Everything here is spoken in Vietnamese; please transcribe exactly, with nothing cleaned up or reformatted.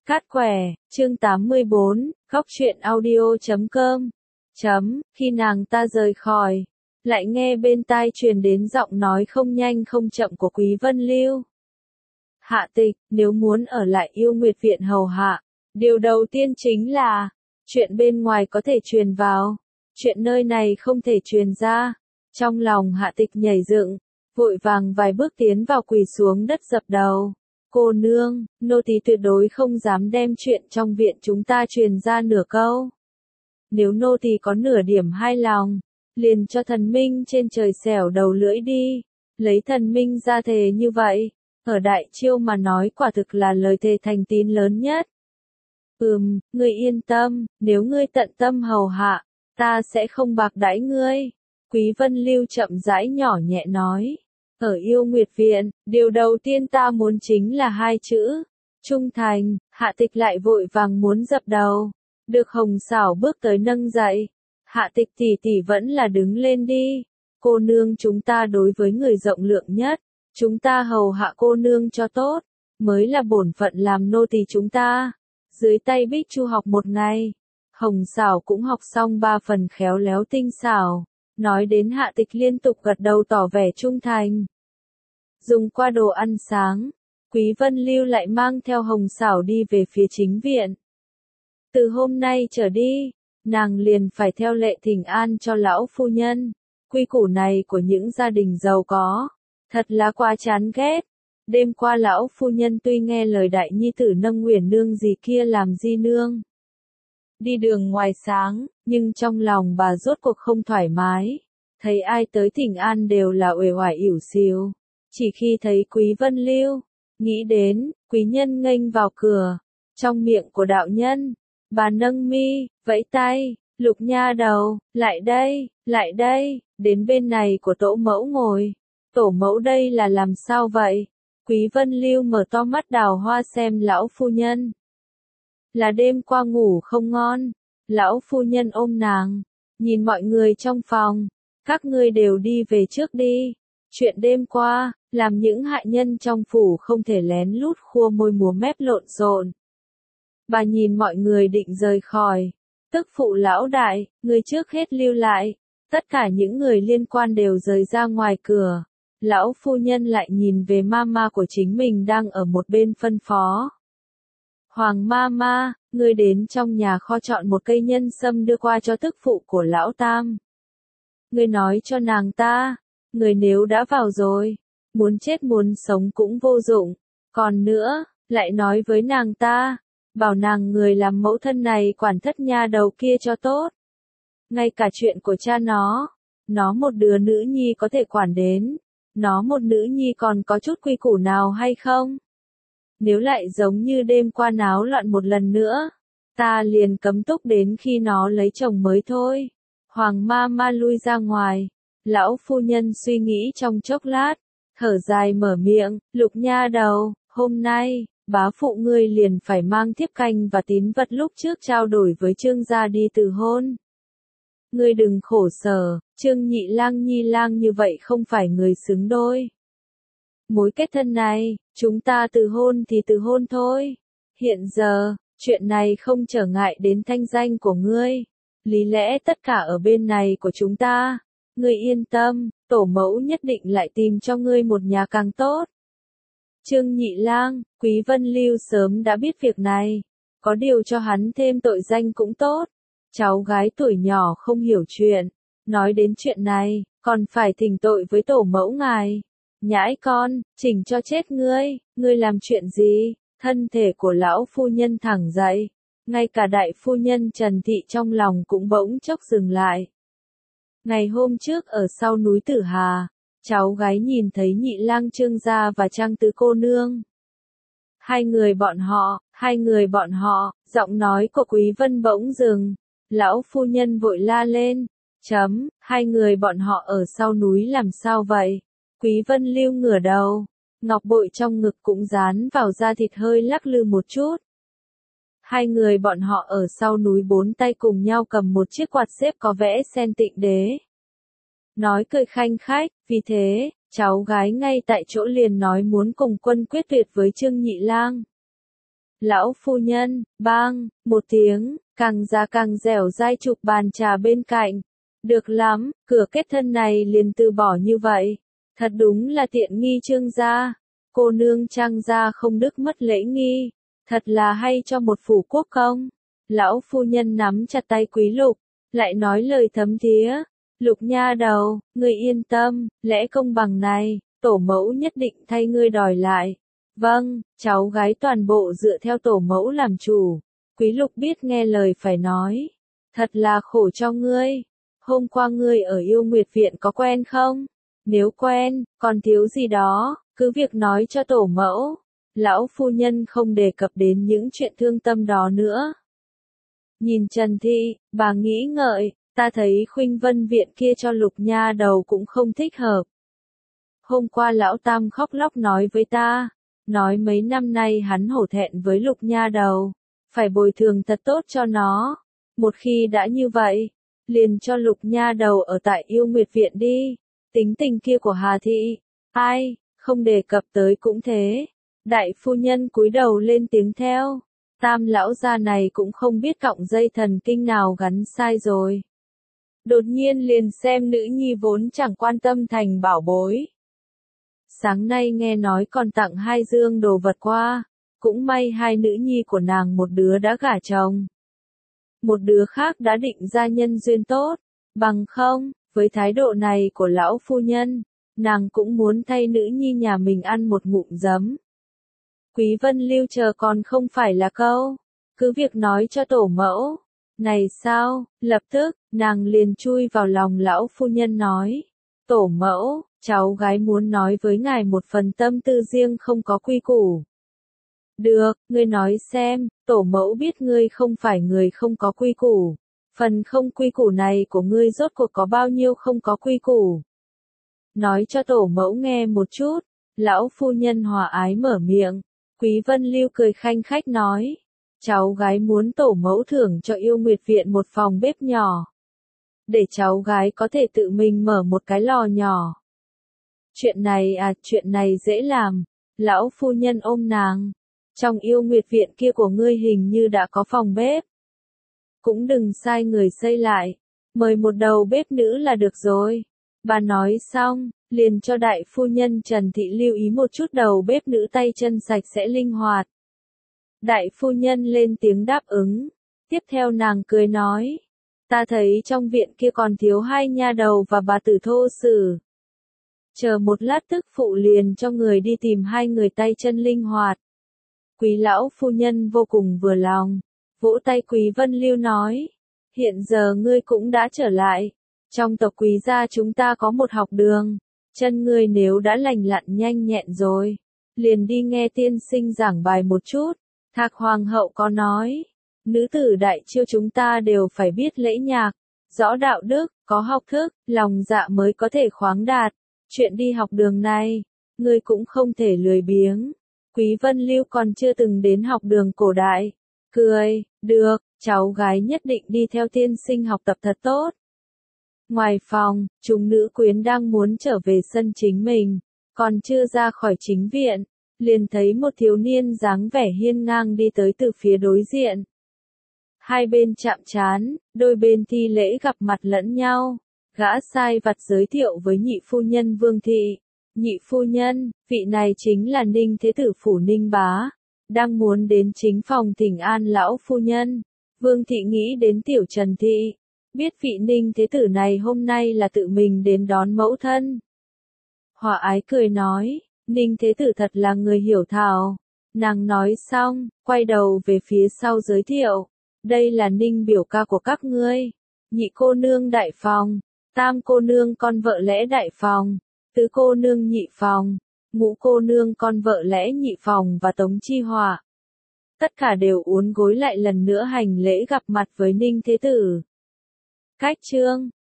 Cát quẻ, chương tám mươi bốn, góc truyện audio chấm com. Chấm, khi nàng ta rời khỏi, lại nghe bên tai truyền đến giọng nói không nhanh không chậm của Quý Vân Lưu. Hạ Tịch, nếu muốn ở lại Yêu Nguyệt Viện hầu hạ, điều đầu tiên chính là, chuyện bên ngoài có thể truyền vào, chuyện nơi này không thể truyền ra. Trong lòng Hạ Tịch nhảy dựng, vội vàng vài bước tiến vào quỳ xuống đất dập đầu. Cô nương, nô tỳ tuyệt đối không dám đem chuyện trong viện chúng ta truyền ra nửa câu. Nếu nô tỳ có nửa điểm hai lòng, liền cho thần minh trên trời xẻo đầu lưỡi đi. Lấy thần minh ra thề như vậy, ở Đại Chiêu mà nói quả thực là lời thề thành tín lớn nhất. Ừm, ngươi yên tâm, nếu ngươi tận tâm hầu hạ, ta sẽ không bạc đãi ngươi. Quý Vân Lưu chậm rãi nhỏ nhẹ nói. Ở Yêu Nguyệt Viện, điều đầu tiên ta muốn chính là hai chữ, trung thành. Hạ Tịch lại vội vàng muốn dập đầu, được Hồng Sảo bước tới nâng dậy. Hạ Tịch tỷ tỷ vẫn là đứng lên đi, cô nương chúng ta đối với người rộng lượng nhất, chúng ta hầu hạ cô nương cho tốt, mới là bổn phận làm nô tỳ chúng ta. Dưới tay Bích Chu học một ngày, Hồng Sảo cũng học xong ba phần khéo léo tinh xảo. Nói đến Hạ Tịch liên tục gật đầu tỏ vẻ trung thành. Dùng qua đồ ăn sáng, Quý Vân Lưu lại mang theo Hồng Sảo đi về phía chính viện. Từ hôm nay trở đi, nàng liền phải theo lệ thỉnh an cho lão phu nhân. Quy củ này của những gia đình giàu có, thật là quá chán ghét. Đêm qua lão phu nhân tuy nghe lời đại nhi tử nâng Uyển nương gì kia làm di nương đi đường ngoài sáng, nhưng trong lòng bà rốt cuộc không thoải mái. Thấy ai tới thỉnh an đều là uể oải ỉu xìu. Chỉ khi thấy Quý Vân Lưu, nghĩ đến, quý nhân nghênh vào cửa. Trong miệng của đạo nhân, bà nâng mi, vẫy tay, Lục nha đầu, lại đây, lại đây, đến bên này của tổ mẫu ngồi. Tổ mẫu đây là làm sao vậy? Quý Vân Lưu mở to mắt đào hoa xem lão phu nhân. Là đêm qua ngủ không ngon, lão phu nhân ôm nàng, nhìn mọi người trong phòng, các ngươi đều đi về trước đi. Chuyện đêm qua, làm những hạ nhân trong phủ không thể lén lút khua môi múa mép lộn xộn. Bà nhìn mọi người định rời khỏi, tức phụ lão đại, người trước hết lưu lại. Tất cả những người liên quan đều rời ra ngoài cửa. Lão phu nhân lại nhìn về mama của chính mình đang ở một bên phân phó. Hoàng mama, ngươi đến trong nhà kho chọn một cây nhân sâm đưa qua cho tức phụ của lão tam. Ngươi nói cho nàng ta, người nếu đã vào rồi, muốn chết muốn sống cũng vô dụng. Còn nữa, lại nói với nàng ta, bảo nàng người làm mẫu thân này quản thất nha đầu kia cho tốt. Ngay cả chuyện của cha nó, nó một đứa nữ nhi có thể quản đến, nó một nữ nhi còn có chút quy củ nào hay không? Nếu lại giống như đêm qua náo loạn một lần nữa, ta liền cấm túc đến khi nó lấy chồng mới thôi. Hoàng ma ma lui ra ngoài, lão phu nhân suy nghĩ trong chốc lát, thở dài mở miệng, Lục nha đầu, hôm nay, bá phụ ngươi liền phải mang thiếp canh và tín vật lúc trước trao đổi với Trương gia đi từ hôn. Ngươi đừng khổ sở, Trương nhị lang nhi lang như vậy không phải người xứng đôi. Mối kết thân này, chúng ta từ hôn thì từ hôn thôi. Hiện giờ, chuyện này không trở ngại đến thanh danh của ngươi. Lý lẽ tất cả ở bên này của chúng ta. Ngươi yên tâm, tổ mẫu nhất định lại tìm cho ngươi một nhà càng tốt. Trương nhị lang, Quý Vân Lưu sớm đã biết việc này. Có điều cho hắn thêm tội danh cũng tốt. Cháu gái tuổi nhỏ không hiểu chuyện. Nói đến chuyện này, còn phải thỉnh tội với tổ mẫu ngài. Nhãi con, chỉnh cho chết ngươi, ngươi làm chuyện gì? Thân thể của lão phu nhân thẳng dậy. Ngay cả đại phu nhân Trần Thị trong lòng cũng bỗng chốc dừng lại. Ngày hôm trước ở sau núi Tử Hà, cháu gái nhìn thấy nhị lang Trương gia và Trang tứ cô nương. Hai người bọn họ, hai người bọn họ, giọng nói của Quý Vân bỗng dừng. Lão phu nhân vội la lên. Chấm, hai người bọn họ ở sau núi làm sao vậy? Quý Vân Lưu ngửa đầu, ngọc bội trong ngực cũng dán vào da thịt hơi lắc lư một chút. Hai người bọn họ ở sau núi bốn tay cùng nhau cầm một chiếc quạt xếp có vẽ sen tịnh đế. Nói cười khanh khách, vì thế, cháu gái ngay tại chỗ liền nói muốn cùng quân quyết tuyệt với Trương nhị lang. Lão phu nhân, bang, một tiếng, càng già càng dẻo dai chụp bàn trà bên cạnh. Được lắm, cửa kết thân này liền từ bỏ như vậy. Thật đúng là tiện nghi Trương gia. Cô nương Trang gia không đức mất lễ nghi. Thật là hay cho một phủ quốc công. Lão phu nhân nắm chặt tay Quý Lục, lại nói lời thấm thía. Lục nha đầu, ngươi yên tâm, lẽ công bằng này, tổ mẫu nhất định thay ngươi đòi lại. Vâng, cháu gái toàn bộ dựa theo tổ mẫu làm chủ. Quý Lục biết nghe lời phải nói. Thật là khổ cho ngươi. Hôm qua ngươi ở Yêu Nguyệt Viện có quen không? Nếu quen, còn thiếu gì đó, cứ việc nói cho tổ mẫu. Lão phu nhân không đề cập đến những chuyện thương tâm đó nữa. Nhìn Trần Thị, bà nghĩ ngợi, ta thấy Khuynh Vân Viện kia cho Lục nha đầu cũng không thích hợp. Hôm qua lão Tam khóc lóc nói với ta, nói mấy năm nay hắn hổ thẹn với Lục nha đầu, phải bồi thường thật tốt cho nó. Một khi đã như vậy, liền cho Lục nha đầu ở tại Yêu Nguyệt Viện đi. Tính tình kia của Hà Thị, ai, không đề cập tới cũng thế. Đại phu nhân cúi đầu lên tiếng theo. Tam lão gia này cũng không biết cọng dây thần kinh nào gắn sai rồi. Đột nhiên liền xem nữ nhi vốn chẳng quan tâm thành bảo bối. Sáng nay nghe nói còn tặng hai dương đồ vật qua, cũng may hai nữ nhi của nàng một đứa đã gả chồng. Một đứa khác đã định ra nhân duyên tốt, bằng không, với thái độ này của lão phu nhân, nàng cũng muốn thay nữ nhi nhà mình ăn một ngụm giấm. Quý Vân Lưu chờ còn không phải là câu, cứ việc nói cho tổ mẫu. Này sao, lập tức, nàng liền chui vào lòng lão phu nhân nói. Tổ mẫu, cháu gái muốn nói với ngài một phần tâm tư riêng không có quy củ. Được, ngươi nói xem, tổ mẫu biết ngươi không phải người không có quy củ. Phần không quy củ này của ngươi rốt cuộc có bao nhiêu không có quy củ. Nói cho tổ mẫu nghe một chút, lão phu nhân hòa ái mở miệng. Quý Vân Lưu cười khanh khách nói. Cháu gái muốn tổ mẫu thưởng cho Yêu Nguyệt Viện một phòng bếp nhỏ. Để cháu gái có thể tự mình mở một cái lò nhỏ. Chuyện này à, chuyện này dễ làm. Lão phu nhân ôm nàng. Trong Yêu Nguyệt Viện kia của ngươi hình như đã có phòng bếp. Cũng đừng sai người xây lại. Mời một đầu bếp nữ là được rồi. Bà nói xong, liền cho đại phu nhân Trần Thị lưu ý một chút đầu bếp nữ tay chân sạch sẽ linh hoạt. Đại phu nhân lên tiếng đáp ứng. Tiếp theo nàng cười nói. Ta thấy trong viện kia còn thiếu hai nha đầu và bà tử thô sử. Chờ một lát tức phụ liền cho người đi tìm hai người tay chân linh hoạt. Quý lão phu nhân vô cùng vừa lòng. Vỗ tay Quý Vân Lưu nói. Hiện giờ ngươi cũng đã trở lại. Trong tộc Quý gia chúng ta có một học đường. Chân ngươi nếu đã lành lặn nhanh nhẹn rồi. Liền đi nghe tiên sinh giảng bài một chút. Thạc Hoàng hậu có nói. Nữ tử đại chiêu chúng ta đều phải biết lễ nhạc. Rõ đạo đức, có học thức, lòng dạ mới có thể khoáng đạt. Chuyện đi học đường này, ngươi cũng không thể lười biếng. Quý Vân Lưu còn chưa từng đến học đường cổ đại. Cười, được, cháu gái nhất định đi theo tiên sinh học tập thật tốt. Ngoài phòng, chúng nữ quyến đang muốn trở về sân chính mình, còn chưa ra khỏi chính viện, liền thấy một thiếu niên dáng vẻ hiên ngang đi tới từ phía đối diện. Hai bên chạm trán, đôi bên thi lễ gặp mặt lẫn nhau. Gã sai vặt giới thiệu với nhị phu nhân Vương Thị. Nhị phu nhân, vị này chính là Ninh Thế Tử Phủ Ninh Bá. Đang muốn đến chính phòng thỉnh an lão phu nhân. Vương Thị nghĩ đến tiểu Trần Thị. Biết vị Ninh Thế Tử này hôm nay là tự mình đến đón mẫu thân. Hòa ái cười nói, Ninh Thế Tử thật là người hiểu thảo. Nàng nói xong, quay đầu về phía sau giới thiệu. Đây là Ninh biểu ca của các ngươi. Nhị cô nương đại phòng. Tam cô nương con vợ lẽ đại phòng, tứ cô nương nhị phòng, ngũ cô nương con vợ lẽ nhị phòng và Tống Chi Họa. Tất cả đều uốn gối lại lần nữa hành lễ gặp mặt với Ninh Thế Tử. Cách chương